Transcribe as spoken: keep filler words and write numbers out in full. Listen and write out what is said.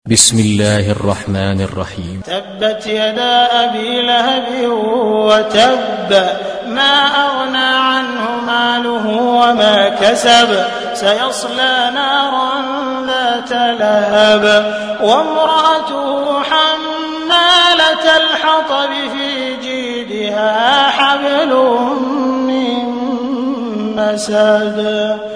بسم الله الرحمن الرحيم. تبت يدا أبي لهب وتب ما أغنى عنه ماله وما كسب سيصلى نارا ذات لهب وامرأته حمالة الحطب في جيدها حبل من مسد